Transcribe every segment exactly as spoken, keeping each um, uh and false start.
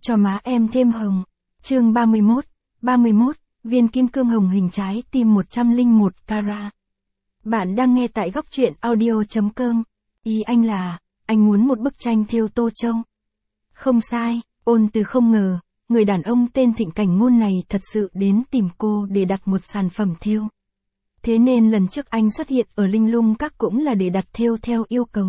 cho má em thêm hồng. Chương ba mươi mốt, ba mươi mốt, viên kim cương hồng hình trái tim một trăm lẻ một carat. Bạn đang nghe tại góc truyện audio chấm com. Ý anh là, anh muốn một bức tranh thêu Tô Châu. Không sai, Ôn Từ không ngờ, người đàn ông tên Thịnh Cảnh Ngôn này thật sự đến tìm cô để đặt một sản phẩm thêu. Thế nên lần trước anh xuất hiện ở Linh Lung Các cũng là để đặt thêu theo yêu cầu.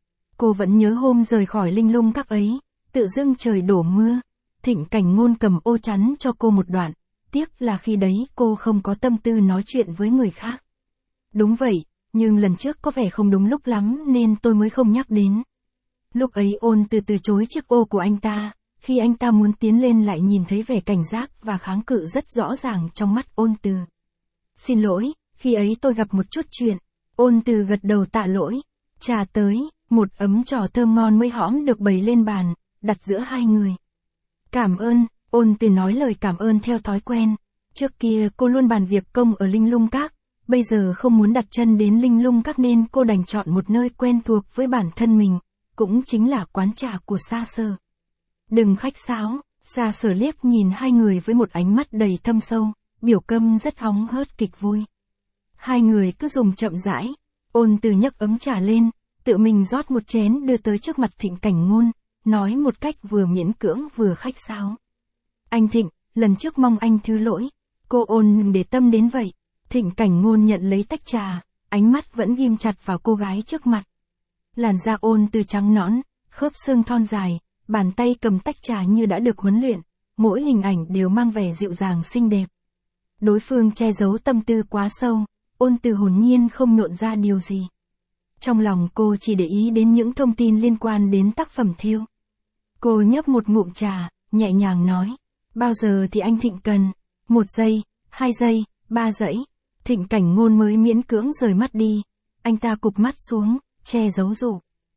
Cô vẫn nhớ hôm rời khỏi Linh Lung Các ấy, tự dưng trời đổ mưa, Thịnh Cảnh Ngôn cầm ô chắn cho cô một đoạn, tiếc là khi đấy cô không có tâm tư nói chuyện với người khác. Đúng vậy, nhưng lần trước có vẻ không đúng lúc lắm nên tôi mới không nhắc đến. Lúc ấy Ôn Từ từ chối chiếc ô của anh ta, khi anh ta muốn tiến lên lại nhìn thấy vẻ cảnh giác và kháng cự rất rõ ràng trong mắt Ôn Từ. Xin lỗi, khi ấy tôi gặp một chút chuyện. Ôn Từ gật đầu tạ lỗi. Trà tới, một ấm trà thơm ngon mới hõm được bày lên bàn, đặt giữa hai người. Cảm ơn, Ôn Từ nói lời cảm ơn theo thói quen. Trước kia cô luôn bàn việc công ở Linh Lung Các, bây giờ không muốn đặt chân đến Linh Lung Các nên cô đành chọn một nơi quen thuộc với bản thân mình, cũng chính là quán trà của Sa Sở. Đừng khách sáo, Sa Sở liếc nhìn hai người với một ánh mắt đầy thâm sâu, biểu câm rất hóng hớt kịch vui. Hai người cứ dùng chậm rãi, Ôn Từ nhấc ấm trà lên, tự mình rót một chén đưa tới trước mặt Thịnh Cảnh Ngôn, nói một cách vừa miễn cưỡng vừa khách sáo. Anh Thịnh, lần trước mong anh thứ lỗi, cô Ôn để tâm đến vậy. Thịnh Cảnh Ngôn nhận lấy tách trà, ánh mắt vẫn ghim chặt vào cô gái trước mặt. Làn da Ôn Từ trắng nõn, khớp xương thon dài, bàn tay cầm tách trà như đã được huấn luyện, mỗi hình ảnh đều mang vẻ dịu dàng xinh đẹp. Đối phương che giấu tâm tư quá sâu, Ôn Từ hồn nhiên không nhộn ra điều gì. Trong lòng cô chỉ để ý đến những thông tin liên quan đến tác phẩm thêu. Cô nhấp một ngụm trà, nhẹ nhàng nói, bao giờ thì anh Thịnh cần? Một giây, hai giây, ba giây. Thịnh Cảnh Ngôn mới miễn cưỡng rời mắt đi, anh ta cụp mắt xuống, che giấu rủ.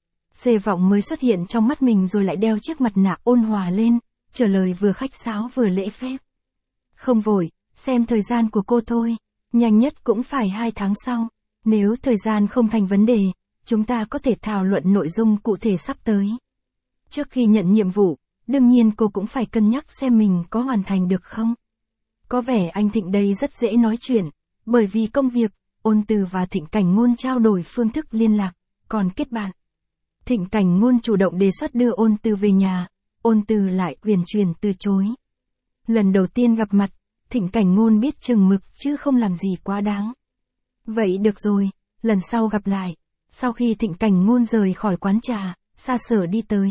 Xê vọng mới xuất hiện trong mắt mình rồi lại đeo chiếc mặt nạ ôn hòa lên, trả lời vừa khách sáo vừa lễ phép. Không vội, xem thời gian của cô thôi, nhanh nhất cũng phải hai tháng sau. Nếu thời gian không thành vấn đề, chúng ta có thể thảo luận nội dung cụ thể sắp tới. Trước khi nhận nhiệm vụ, đương nhiên cô cũng phải cân nhắc xem mình có hoàn thành được không. Có vẻ anh Thịnh đây rất dễ nói chuyện, bởi vì công việc, Ôn Từ và Thịnh Cảnh Ngôn trao đổi phương thức liên lạc, còn kết bạn. Thịnh Cảnh Ngôn chủ động đề xuất đưa Ôn Từ về nhà, Ôn Từ lại uyển chuyển từ chối. Lần đầu tiên gặp mặt, Thịnh Cảnh Ngôn biết chừng mực chứ không làm gì quá đáng. Vậy được rồi, lần sau gặp lại. Sau khi Thịnh Cảnh Ngôn rời khỏi quán trà, Sa Sở đi tới.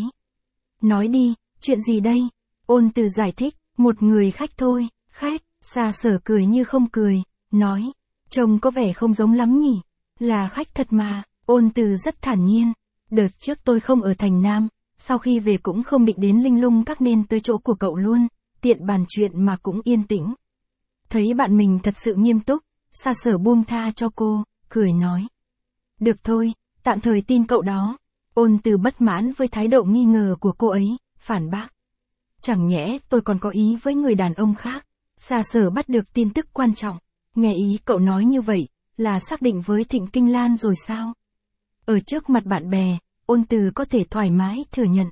Nói đi, chuyện gì đây? Ôn Từ giải thích, một người khách thôi. Khách? Sa Sở cười như không cười, nói, trông có vẻ không giống lắm nhỉ. Là khách thật mà. Ôn Từ rất thản nhiên. Đợt trước tôi không ở thành Nam, sau khi về cũng không định đến Linh Lung Các nên tới chỗ của cậu luôn, tiện bàn chuyện mà cũng yên tĩnh. Thấy bạn mình thật sự nghiêm túc, Sa Sở buông tha cho cô, cười nói. Được thôi, tạm thời tin cậu đó. Ôn Từ bất mãn với thái độ nghi ngờ của cô ấy, phản bác. Chẳng nhẽ tôi còn có ý với người đàn ông khác. Sa Sở bắt được tin tức quan trọng. Nghe ý cậu nói như vậy, là xác định với Thịnh Kinh Lan rồi sao? Ở trước mặt bạn bè, Ôn Từ có thể thoải mái thừa nhận.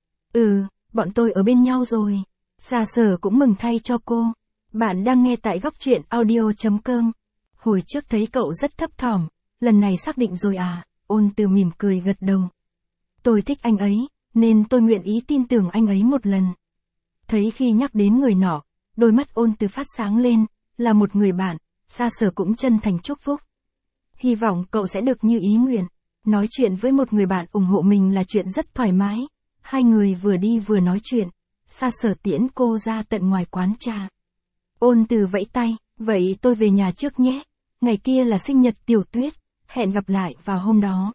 Ừ, bọn tôi ở bên nhau rồi. Sa Sở cũng mừng thay cho cô. Bạn đang nghe tại góc truyện audio chấm com. Hồi trước thấy cậu rất thấp thỏm, lần này xác định rồi à? Ôn Từ mỉm cười gật đầu. Tôi thích anh ấy, nên tôi nguyện ý tin tưởng anh ấy một lần. Thấy khi nhắc đến người nọ, đôi mắt Ôn Từ phát sáng lên, là một người bạn, Sa Sở cũng chân thành chúc phúc. Hy vọng cậu sẽ được như ý nguyện. Nói chuyện với một người bạn ủng hộ mình là chuyện rất thoải mái. Hai người vừa đi vừa nói chuyện, Sa Sở tiễn cô ra tận ngoài quán trà. Ôn Từ vẫy tay, vậy tôi về nhà trước nhé. Ngày kia là sinh nhật Tiểu Tuyết, hẹn gặp lại vào hôm đó.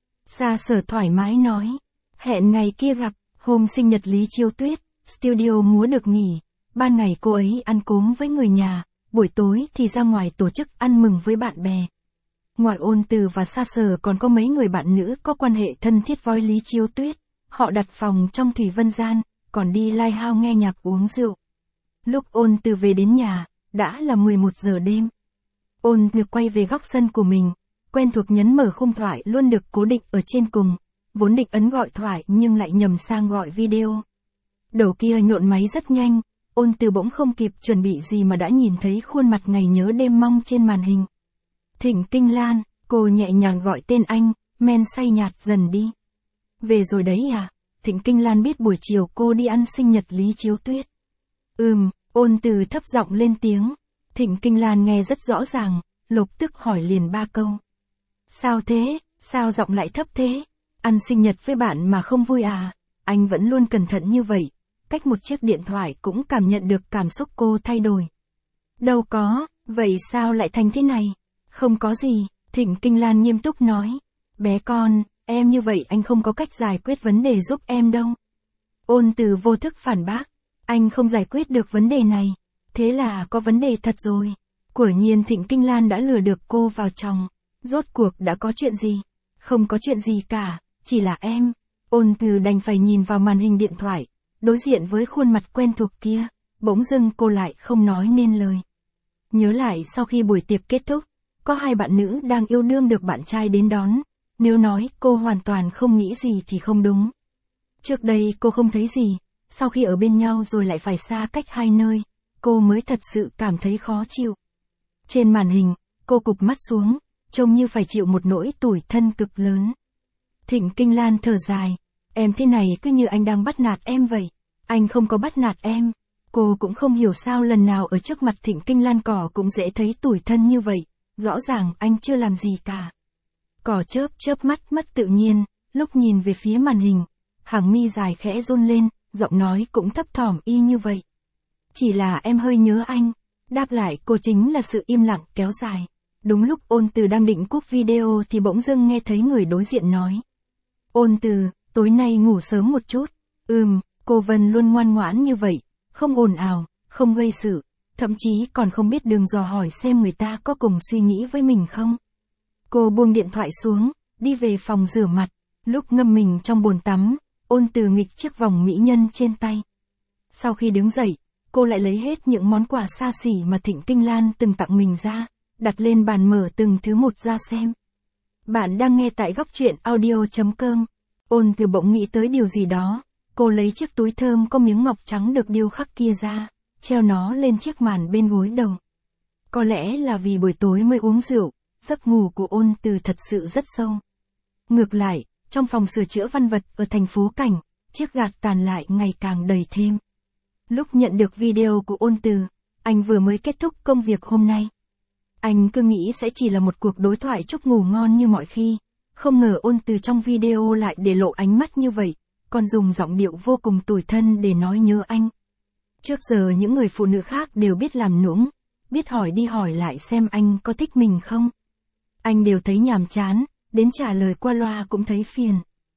Sa Sở thoải mái nói, hẹn ngày kia gặp, hôm sinh nhật Lý Chiêu Tuyết, studio múa được nghỉ, ban ngày cô ấy ăn cốm với người nhà, buổi tối thì ra ngoài tổ chức ăn mừng với bạn bè. Ngoài Ôn Từ và Sa Sở còn có mấy người bạn nữ có quan hệ thân thiết với Lý Chiêu Tuyết, họ đặt phòng trong Thủy Vân Gian, còn đi live house nghe nhạc uống rượu. Lúc Ôn Từ về đến nhà, đã là mười một giờ đêm. Ôn Từ quay về góc sân của mình, quen thuộc nhấn mở khung thoại luôn được cố định ở trên cùng, vốn định ấn gọi thoại nhưng lại nhầm sang gọi video. Đầu kia nhộn máy rất nhanh, Ôn Từ bỗng không kịp chuẩn bị gì mà đã nhìn thấy khuôn mặt ngày nhớ đêm mong trên màn hình. Thịnh Kinh Lan, cô nhẹ nhàng gọi tên anh, men say nhạt dần đi. Về rồi đấy à? Thịnh Kinh Lan biết buổi chiều cô đi ăn sinh nhật Lý Chiếu Tuyết. Ừm, Ôn Từ thấp giọng lên tiếng. Thịnh Kinh Lan nghe rất rõ ràng, lập tức hỏi liền ba câu. Sao thế, sao giọng lại thấp thế? Ăn sinh nhật với bạn mà không vui à? Anh vẫn luôn cẩn thận như vậy, cách một chiếc điện thoại cũng cảm nhận được cảm xúc cô thay đổi. Đâu có, vậy sao lại thành thế này? Không có gì, Thịnh Kinh Lan nghiêm túc nói. Bé con, em như vậy anh không có cách giải quyết vấn đề giúp em đâu. Ôn Từ vô thức phản bác. Anh không giải quyết được vấn đề này. Thế là có vấn đề thật rồi. Quả nhiên Thịnh Kinh Lan đã lừa được cô vào chồng. Rốt cuộc đã có chuyện gì? Không có chuyện gì cả, chỉ là em. Ôn Từ đành phải nhìn vào màn hình điện thoại, đối diện với khuôn mặt quen thuộc kia, bỗng dưng cô lại không nói nên lời. Nhớ lại sau khi buổi tiệc kết thúc, có hai bạn nữ đang yêu đương được bạn trai đến đón, nếu nói cô hoàn toàn không nghĩ gì thì không đúng. Trước đây cô không thấy gì, sau khi ở bên nhau rồi lại phải xa cách hai nơi, cô mới thật sự cảm thấy khó chịu. Trên màn hình, cô cụp mắt xuống, trông như phải chịu một nỗi tủi thân cực lớn. Thịnh Kinh Lan thở dài, em thế này cứ như anh đang bắt nạt em vậy. Anh không có bắt nạt em. Cô cũng không hiểu sao lần nào ở trước mặt Thịnh Kinh Lan cỏ cũng dễ thấy tủi thân như vậy, rõ ràng anh chưa làm gì cả. Cỏ chớp chớp mắt mất tự nhiên, lúc nhìn về phía màn hình, hàng mi dài khẽ run lên, giọng nói cũng thấp thỏm y như vậy. Chỉ là em hơi nhớ anh. Đáp lại cô chính là sự im lặng kéo dài. Đúng lúc Ôn Từ đang định cúp video thì bỗng dưng nghe thấy người đối diện nói. Ôn Từ, tối nay ngủ sớm một chút. Ừm, cô Vân luôn ngoan ngoãn như vậy, không ồn ào, không gây sự, thậm chí còn không biết đường dò hỏi xem người ta có cùng suy nghĩ với mình không. Cô buông điện thoại xuống, đi về phòng rửa mặt, lúc ngâm mình trong bồn tắm, Ôn Từ nghịch chiếc vòng mỹ nhân trên tay. Sau khi đứng dậy, cô lại lấy hết những món quà xa xỉ mà Thịnh Kinh Lan từng tặng mình ra, đặt lên bàn mở từng thứ một ra xem. Bạn đang nghe tại góc truyện audio chấm com. Ôn Từ bỗng nghĩ tới điều gì đó, cô lấy chiếc túi thơm có miếng ngọc trắng được điêu khắc kia ra, treo nó lên chiếc màn bên gối đầu. Có lẽ là vì buổi tối mới uống rượu, giấc ngủ của Ôn Từ thật sự rất sâu. Ngược lại, trong phòng sửa chữa văn vật ở thành phố Cảnh, chiếc gạt tàn lại ngày càng đầy thêm. Lúc nhận được video của Ôn Từ, anh vừa mới kết thúc công việc hôm nay. Anh cứ nghĩ sẽ chỉ là một cuộc đối thoại chúc ngủ ngon như mọi khi, không ngờ Ôn Từ trong video lại để lộ ánh mắt như vậy, còn dùng giọng điệu vô cùng tủi thân để nói nhớ anh. Trước giờ những người phụ nữ khác đều biết làm nũng, biết hỏi đi hỏi lại xem anh có thích mình không. Anh đều thấy nhàm chán, đến trả lời qua loa cũng thấy phiền.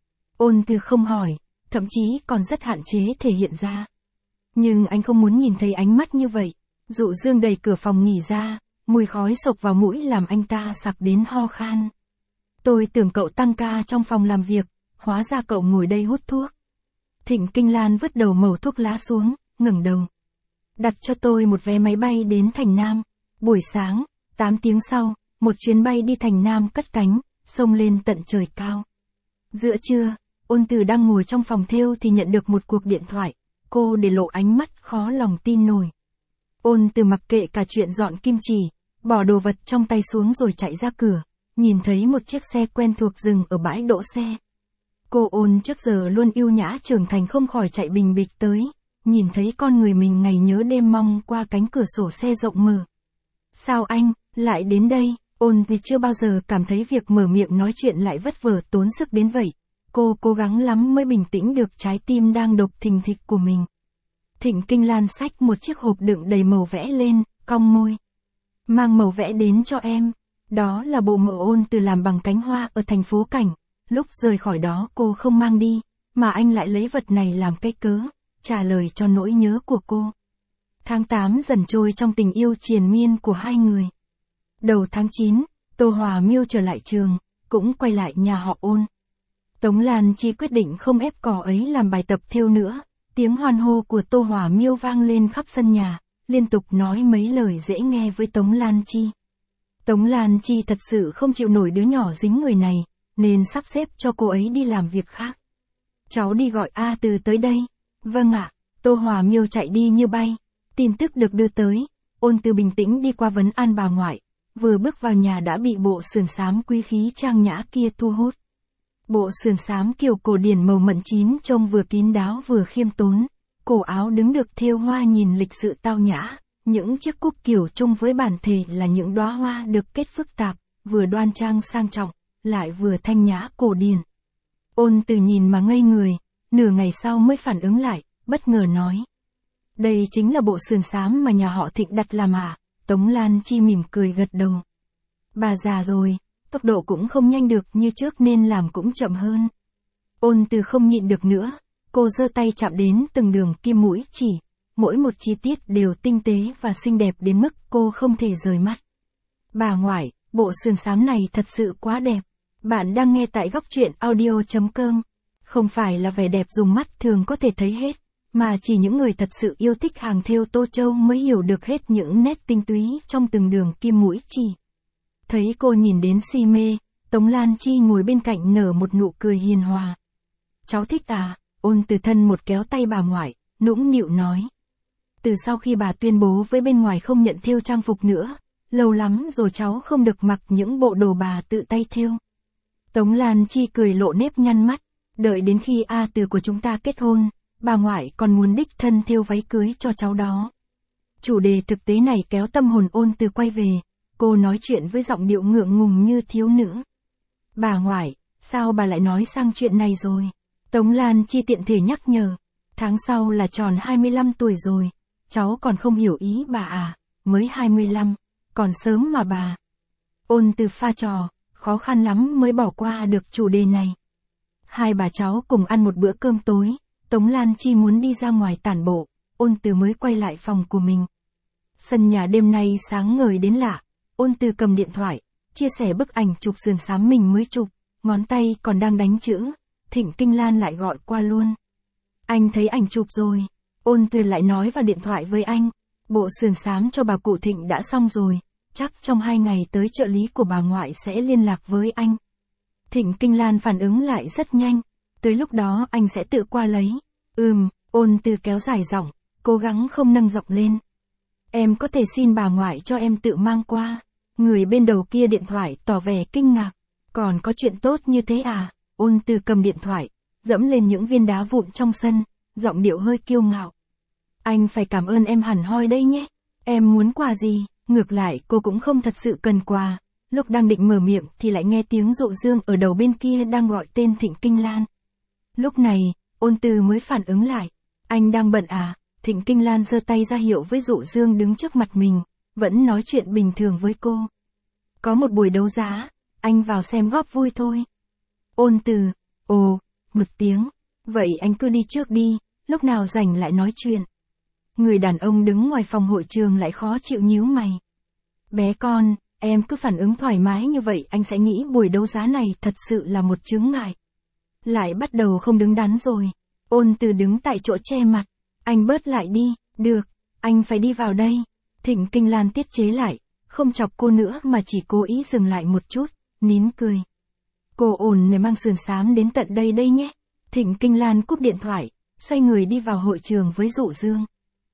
Ôn Từ không hỏi, thậm chí còn rất hạn chế thể hiện ra. Nhưng anh không muốn nhìn thấy ánh mắt như vậy. Dụ Dương đẩy cửa phòng nghỉ ra, mùi khói sộc vào mũi làm anh ta sặc đến ho khan. Tôi tưởng cậu tăng ca trong phòng làm việc, hóa ra cậu ngồi đây hút thuốc. Thịnh Kinh Lan vứt đầu mẩu thuốc lá xuống, ngẩng đầu. Đặt cho tôi một vé máy bay đến Thành Nam. Buổi sáng, tám tiếng sau, một chuyến bay đi Thành Nam cất cánh, xông lên tận trời cao. Giữa trưa, Ôn Từ đang ngồi trong phòng thêu thì nhận được một cuộc điện thoại. Cô để lộ ánh mắt khó lòng tin nổi. Ôn Từ mặc kệ cả chuyện dọn kim chỉ, bỏ đồ vật trong tay xuống rồi chạy ra cửa, nhìn thấy một chiếc xe quen thuộc dừng ở bãi đỗ xe. Cô Ôn trước giờ luôn yêu nhã trưởng thành không khỏi chạy bình bịch tới, nhìn thấy con người mình ngày nhớ đêm mong qua cánh cửa sổ xe rộng mở. Sao anh, lại đến đây? Ôn vì chưa bao giờ cảm thấy việc mở miệng nói chuyện lại vất vả tốn sức đến vậy. Cô cố gắng lắm mới bình tĩnh được trái tim đang đập thình thịch của mình. Thịnh Kinh Lan xách một chiếc hộp đựng đầy màu vẽ lên, cong môi. Mang màu vẽ đến cho em. Đó là bộ màu Ôn Từ làm bằng cánh hoa ở thành phố Cảnh. Lúc rời khỏi đó cô không mang đi, mà anh lại lấy vật này làm cái cớ, trả lời cho nỗi nhớ của cô. Tháng tám dần trôi trong tình yêu triền miên của hai người. Đầu tháng chín, Tô Hòa Miêu trở lại trường, cũng quay lại nhà họ Ôn. Tống Lan Chi quyết định không ép cỏ ấy làm bài tập thêu nữa. Tiếng hoan hô của Tô Hòa Miêu vang lên khắp sân nhà, liên tục nói mấy lời dễ nghe với Tống Lan Chi. Tống Lan Chi thật sự không chịu nổi đứa nhỏ dính người này, nên sắp xếp cho cô ấy đi làm việc khác. Cháu đi gọi A Từ tới đây. Vâng ạ. Tô Hòa Miêu chạy đi như bay. Tin tức được đưa tới. Ôn Từ bình tĩnh đi qua vấn an bà ngoại. Vừa bước vào nhà đã bị bộ sườn xám quý khí trang nhã kia thu hút. Bộ sườn xám kiểu cổ điển màu mận chín trông vừa kín đáo vừa khiêm tốn. Cổ áo đứng được thêu hoa nhìn lịch sự tao nhã. Những chiếc cúc kiểu chung với bản thể là những đóa hoa được kết phức tạp, vừa đoan trang sang trọng, lại vừa thanh nhã cổ điển. Ôn Từ nhìn mà ngây người, nửa ngày sau mới phản ứng lại, bất ngờ nói. Đây chính là bộ sườn xám mà nhà họ Thịnh đặt làm à? Tống Lan Chi mỉm cười gật đầu. Bà già rồi, tốc độ cũng không nhanh được như trước nên làm cũng chậm hơn. Ôn Từ không nhịn được nữa, cô giơ tay chạm đến từng đường kim mũi chỉ, mỗi một chi tiết đều tinh tế và xinh đẹp đến mức cô không thể rời mắt. Bà ngoại, bộ sườn xám này thật sự quá đẹp. Bạn đang nghe tại góc truyện audio chấm com. Không phải là vẻ đẹp dùng mắt thường có thể thấy hết, mà chỉ những người thật sự yêu thích hàng thêu Tô Châu mới hiểu được hết những nét tinh túy trong từng đường kim mũi chỉ. Thấy cô nhìn đến si mê, Tống Lan Chi ngồi bên cạnh nở một nụ cười hiền hòa. Cháu thích à? Ôn Từ thân một kéo tay bà ngoại, nũng nịu nói. Từ sau khi bà tuyên bố với bên ngoài không nhận thêu trang phục nữa, lâu lắm rồi cháu không được mặc những bộ đồ bà tự tay thêu. Tống Lan Chi cười lộ nếp nhăn mắt, đợi đến khi A Từ của chúng ta kết hôn, bà ngoại còn muốn đích thân thêu váy cưới cho cháu đó. Chủ đề thực tế này kéo tâm hồn Ôn Từ quay về, cô nói chuyện với giọng điệu ngượng ngùng như thiếu nữ. Bà ngoại, sao bà lại nói sang chuyện này rồi? Tống Lan Chi tiện thể nhắc nhở, tháng sau là tròn hai mươi lăm tuổi rồi, cháu còn không hiểu ý bà à, mới hai mươi lăm, còn sớm mà bà. Ôn Từ pha trò, khó khăn lắm mới bỏ qua được chủ đề này. Hai bà cháu cùng ăn một bữa cơm tối, Tống Lan Chi muốn đi ra ngoài tản bộ, Ôn Từ mới quay lại phòng của mình. Sân nhà đêm nay sáng ngời đến lạ, Ôn Từ cầm điện thoại, chia sẻ bức ảnh chụp sườn xám mình mới chụp, ngón tay còn đang đánh chữ, Thịnh Kinh Lan lại gọi qua luôn. Anh thấy ảnh chụp rồi, Ôn Từ lại nói vào điện thoại với anh, bộ sườn xám cho bà cụ Thịnh đã xong rồi, chắc trong hai ngày tới trợ lý của bà ngoại sẽ liên lạc với anh. Thịnh Kinh Lan phản ứng lại rất nhanh, tới lúc đó anh sẽ tự qua lấy. Ừm, Ôn Từ kéo dài giọng, cố gắng không nâng giọng lên. Em có thể xin bà ngoại cho em tự mang qua. Người bên đầu kia điện thoại tỏ vẻ kinh ngạc. Còn có chuyện tốt như thế à? Ôn Từ cầm điện thoại, dẫm lên những viên đá vụn trong sân, giọng điệu hơi kiêu ngạo. Anh phải cảm ơn em hẳn hoi đây nhé. Em muốn quà gì? Ngược lại cô cũng không thật sự cần quà. Lúc đang định mở miệng thì lại nghe tiếng Dụ Dương ở đầu bên kia đang gọi tên Thịnh Kinh Lan. Lúc này, Ôn Từ mới phản ứng lại. Anh đang bận à? Thịnh Kinh Lan giơ tay ra hiệu với Dụ Dương đứng trước mặt mình, vẫn nói chuyện bình thường với cô. Có một buổi đấu giá, anh vào xem góp vui thôi. Ôn Từ, ồ, một tiếng, vậy anh cứ đi trước đi, lúc nào rảnh lại nói chuyện. Người đàn ông đứng ngoài phòng hội trường lại khó chịu nhíu mày. Bé con, em cứ phản ứng thoải mái như vậy anh sẽ nghĩ buổi đấu giá này thật sự là một chướng ngại. Lại bắt đầu không đứng đắn rồi. Ôn Từ đứng tại chỗ che mặt. Anh bớt lại đi, được, anh phải đi vào đây. Thịnh Kinh Lan tiết chế lại, không chọc cô nữa mà chỉ cố ý dừng lại một chút, nín cười. Cô ổn để mang sườn xám đến tận đây đây nhé. Thịnh Kinh Lan cúp điện thoại, xoay người đi vào hội trường với Dụ Dương.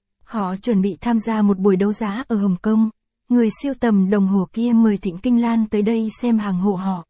Họ chuẩn bị tham gia một buổi đấu giá ở Hồng Kông. Người siêu tầm đồng hồ kia mời Thịnh Kinh Lan tới đây xem hàng hộ họ.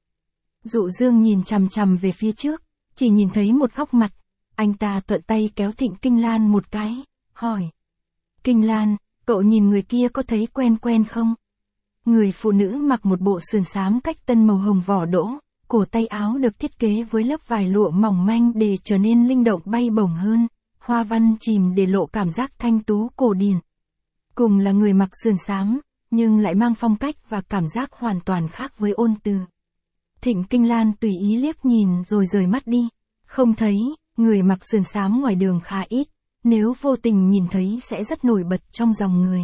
Dụ Dương nhìn chằm chằm về phía trước, chỉ nhìn thấy một góc mặt. Anh ta thuận tay kéo Thịnh Kinh Lan một cái, hỏi. Kinh Lan, cậu nhìn người kia có thấy quen quen không? Người phụ nữ mặc một bộ sườn xám cách tân màu hồng vỏ đỗ, cổ tay áo được thiết kế với lớp vải lụa mỏng manh để trở nên linh động bay bổng hơn, hoa văn chìm để lộ cảm giác thanh tú cổ điển. Cùng là người mặc sườn xám, nhưng lại mang phong cách và cảm giác hoàn toàn khác với Ôn Từ. Thịnh Kinh Lan tùy ý liếc nhìn rồi rời mắt đi, không thấy. Người mặc sườn xám ngoài đường khá ít, nếu vô tình nhìn thấy sẽ rất nổi bật trong dòng người.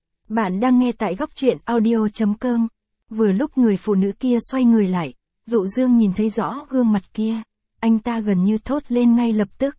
Bạn đang nghe tại góc truyện audio chấm com. Vừa lúc người phụ nữ kia xoay người lại, Dụ Dương nhìn thấy rõ gương mặt kia, anh ta gần như thốt lên ngay lập tức.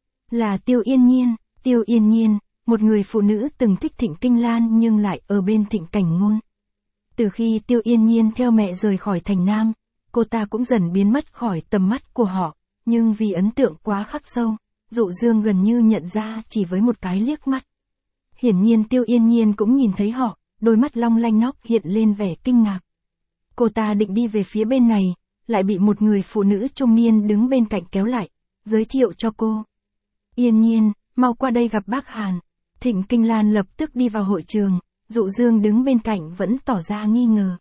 Là Tiêu Yên Nhiên, Tiêu Yên Nhiên, một người phụ nữ từng thích Thịnh Kinh Lan nhưng lại ở bên Thịnh Cảnh Ngôn. Từ khi Tiêu Yên Nhiên theo mẹ rời khỏi thành Nam, cô ta cũng dần biến mất khỏi tầm mắt của họ. Nhưng vì ấn tượng quá khắc sâu, Dụ Dương gần như nhận ra chỉ với một cái liếc mắt. Hiển nhiên Tiêu Yên Nhiên cũng nhìn thấy họ, đôi mắt long lanh nóc hiện lên vẻ kinh ngạc. Cô ta định đi về phía bên này, lại bị một người phụ nữ trung niên đứng bên cạnh kéo lại, giới thiệu cho cô. Yên Nhiên, mau qua đây gặp bác Hàn. Thịnh Kinh Lan lập tức đi vào hội trường, Dụ Dương đứng bên cạnh vẫn tỏ ra nghi ngờ.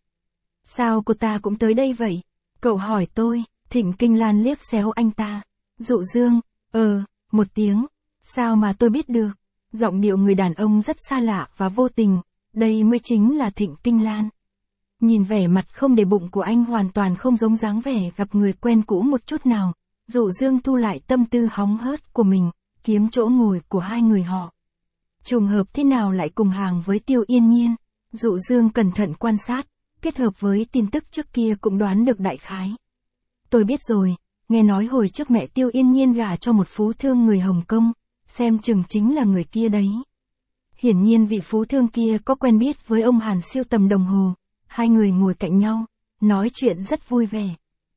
Sao cô ta cũng tới đây vậy? Cậu hỏi tôi. Thịnh Kinh Lan liếc xéo anh ta. Dụ Dương, ờ, một tiếng. Sao mà tôi biết được? Giọng điệu người đàn ông rất xa lạ và vô tình, đây mới chính là Thịnh Kinh Lan. Nhìn vẻ mặt không để bụng của anh hoàn toàn không giống dáng vẻ gặp người quen cũ một chút nào. Dụ Dương thu lại tâm tư hóng hớt của mình, kiếm chỗ ngồi của hai người họ. Trùng hợp thế nào lại cùng hàng với Tiêu Yên Nhiên? Dụ Dương cẩn thận quan sát, kết hợp với tin tức trước kia cũng đoán được đại khái. Tôi biết rồi, nghe nói hồi trước mẹ Tiêu Yên Nhiên gả cho một phú thương người Hồng Kông, xem chừng chính là người kia đấy. Hiển nhiên vị phú thương kia có quen biết với ông Hàn siêu tầm đồng hồ, hai người ngồi cạnh nhau, nói chuyện rất vui vẻ.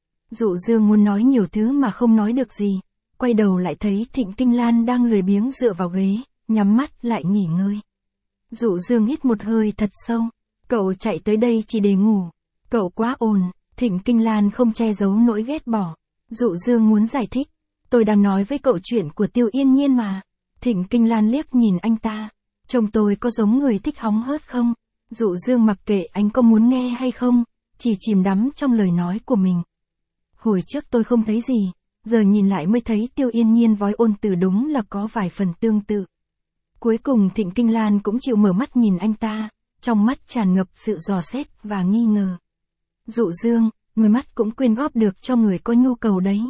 Dụ Dương muốn nói nhiều thứ mà không nói được gì, quay đầu lại thấy Thịnh Kinh Lan đang lười biếng dựa vào ghế, nhắm mắt lại nghỉ ngơi. Dụ Dương hít một hơi thật sâu, cậu chạy tới đây chỉ để ngủ, cậu quá ồn. Thịnh Kinh Lan không che giấu nỗi ghét bỏ. Dụ Dương muốn giải thích, tôi đang nói với cậu chuyện của Tiêu Yên Nhiên mà. Thịnh Kinh Lan liếc nhìn anh ta, trông tôi có giống người thích hóng hớt không? Dụ Dương mặc kệ anh có muốn nghe hay không, chỉ chìm đắm trong lời nói của mình. Hồi trước tôi không thấy gì, giờ nhìn lại mới thấy Tiêu Yên Nhiên vói ôn từ đúng là có vài phần tương tự. Cuối cùng Thịnh Kinh Lan cũng chịu mở mắt nhìn anh ta, trong mắt tràn ngập sự dò xét và nghi ngờ. Dụ Dương, người mắt cũng quyên góp được cho người có nhu cầu đấy.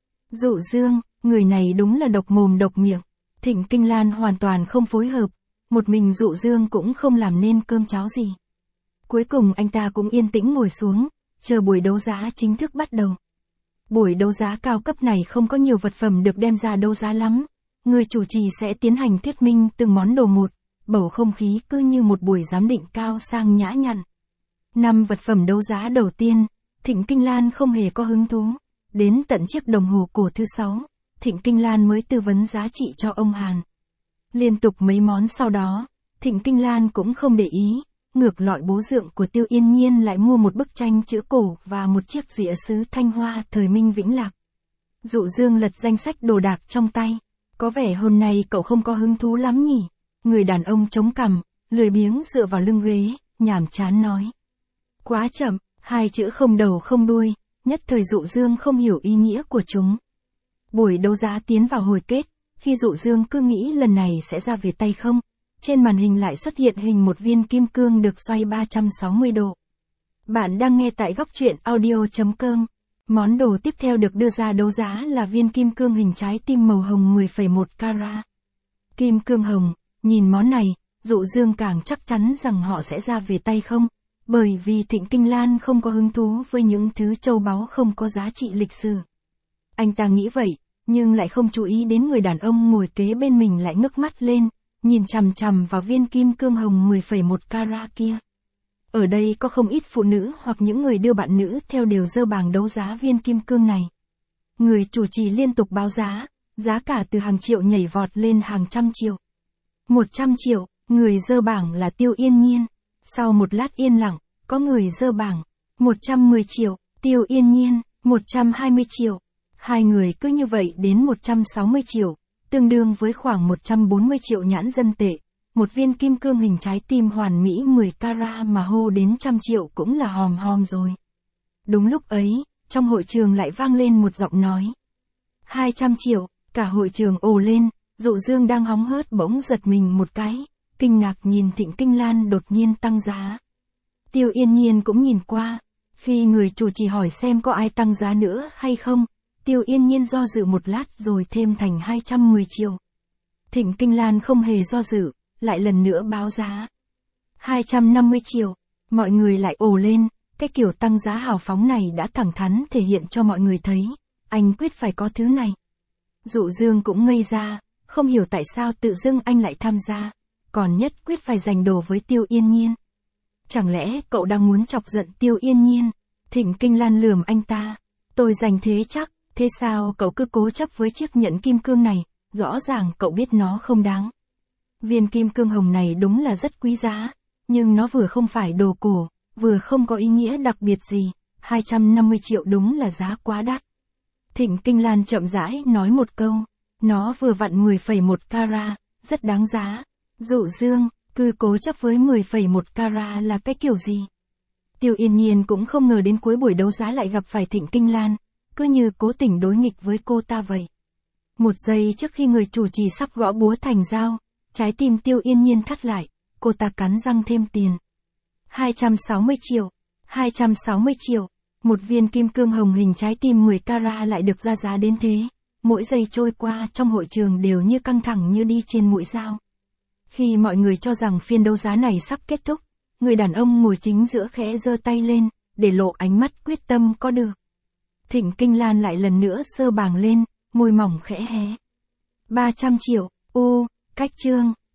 Dụ Dương, người này đúng là độc mồm độc miệng. Thịnh Kinh Lan hoàn toàn không phối hợp, một mình Dụ Dương cũng không làm nên cơm cháo gì. Cuối cùng anh ta cũng yên tĩnh ngồi xuống, chờ buổi đấu giá chính thức bắt đầu. Buổi đấu giá cao cấp này không có nhiều vật phẩm được đem ra đấu giá lắm. Người chủ trì sẽ tiến hành thuyết minh từng món đồ một, bầu không khí cứ như một buổi giám định cao sang nhã nhặn. Năm vật phẩm đấu giá đầu tiên, Thịnh Kinh Lan không hề có hứng thú. Đến tận chiếc đồng hồ cổ thứ sáu, Thịnh Kinh Lan mới tư vấn giá trị cho ông Hàn. Liên tục mấy món sau đó, Thịnh Kinh Lan cũng không để ý, ngược lại bố dượng của Tiêu Yên Nhiên lại mua một bức tranh chữ cổ và một chiếc dĩa sứ Thanh Hoa thời Minh Vĩnh Lạc. Dụ Dương lật danh sách đồ đạc trong tay, có vẻ hôm nay cậu không có hứng thú lắm nhỉ? Người đàn ông chống cằm, lười biếng dựa vào lưng ghế, nhàm chán nói. Quá chậm, hai chữ không đầu không đuôi, nhất thời Dụ Dương không hiểu ý nghĩa của chúng. Buổi đấu giá tiến vào hồi kết, khi Dụ Dương cứ nghĩ lần này sẽ ra về tay không, trên màn hình lại xuất hiện hình một viên kim cương được xoay ba trăm sáu mươi độ. Bạn đang nghe tại góc truyện audio chấm com. Món đồ tiếp theo được đưa ra đấu giá là viên kim cương hình trái tim màu hồng mười phẩy một carat. Kim cương hồng, nhìn món này, Dụ Dương càng chắc chắn rằng họ sẽ ra về tay không, bởi vì Thịnh Kinh Lan không có hứng thú với những thứ châu báu không có giá trị lịch sử. Anh ta nghĩ vậy, nhưng lại không chú ý đến người đàn ông ngồi kế bên mình lại ngước mắt lên, nhìn chằm chằm vào viên kim cương hồng mười phẩy một carat kia. Ở đây có không ít phụ nữ hoặc những người đưa bạn nữ theo đều dơ bảng đấu giá viên kim cương này. Người chủ trì liên tục báo giá, giá cả từ hàng triệu nhảy vọt lên hàng trăm triệu. một trăm triệu, người dơ bảng là Tiêu Yên Nhiên. Sau một lát yên lặng, có người dơ bảng, một trăm mười triệu, Tiêu Yên Nhiên, một trăm hai mươi triệu. Hai người cứ như vậy đến một trăm sáu mươi triệu, tương đương với khoảng một trăm bốn mươi triệu nhãn dân tệ. Một viên kim cương hình trái tim hoàn mỹ mười carat mà hô đến trăm triệu cũng là hòm hòm rồi. Đúng lúc ấy, trong hội trường lại vang lên một giọng nói. hai trăm triệu, cả hội trường ồ lên, Dụ Dương đang hóng hớt bỗng giật mình một cái, kinh ngạc nhìn Thịnh Kinh Lan đột nhiên tăng giá. Tiêu Yên Nhiên cũng nhìn qua, khi người chủ trì hỏi xem có ai tăng giá nữa hay không, Tiêu Yên Nhiên do dự một lát rồi thêm thành hai trăm mười triệu. Thịnh Kinh Lan không hề do dự, lại lần nữa báo giá. hai trăm năm mươi triệu, mọi người lại ồ lên, cái kiểu tăng giá hào phóng này đã thẳng thắn thể hiện cho mọi người thấy, anh quyết phải có thứ này. Dụ Dương cũng ngây ra, không hiểu tại sao tự dưng anh lại tham gia, còn nhất quyết phải giành đồ với Tiêu Yên Nhiên. Chẳng lẽ cậu đang muốn chọc giận Tiêu Yên Nhiên? Thịnh Kinh Lan lườm anh ta, tôi giành thế chắc, thế sao cậu cứ cố chấp với chiếc nhẫn kim cương này, rõ ràng cậu biết nó không đáng. Viên kim cương hồng này đúng là rất quý giá, nhưng nó vừa không phải đồ cổ, vừa không có ý nghĩa đặc biệt gì, hai trăm năm mươi triệu đúng là giá quá đắt. Thịnh Kinh Lan chậm rãi nói một câu, nó vừa vặn mười phẩy một carat, rất đáng giá. Dụ Dương, cứ cố chấp với mười phẩy một carat là cái kiểu gì? Tiêu Yên Nhiên cũng không ngờ đến cuối buổi đấu giá lại gặp phải Thịnh Kinh Lan, cứ như cố tình đối nghịch với cô ta vậy. Một giây trước khi người chủ trì sắp gõ búa thành dao, trái tim Tiêu Yên Nhiên thắt lại, cô ta cắn răng thêm tiền. hai trăm sáu mươi triệu, hai trăm sáu mươi triệu, một viên kim cương hồng hình trái tim mười carat lại được ra giá đến thế. Mỗi giây trôi qua trong hội trường đều như căng thẳng như đi trên mũi dao. Khi mọi người cho rằng phiên đấu giá này sắp kết thúc, người đàn ông ngồi chính giữa khẽ giơ tay lên, để lộ ánh mắt quyết tâm có được. Thịnh Kinh Lan lại lần nữa giơ bảng lên, môi mỏng khẽ hé. ba trăm triệu, ô, cách trương.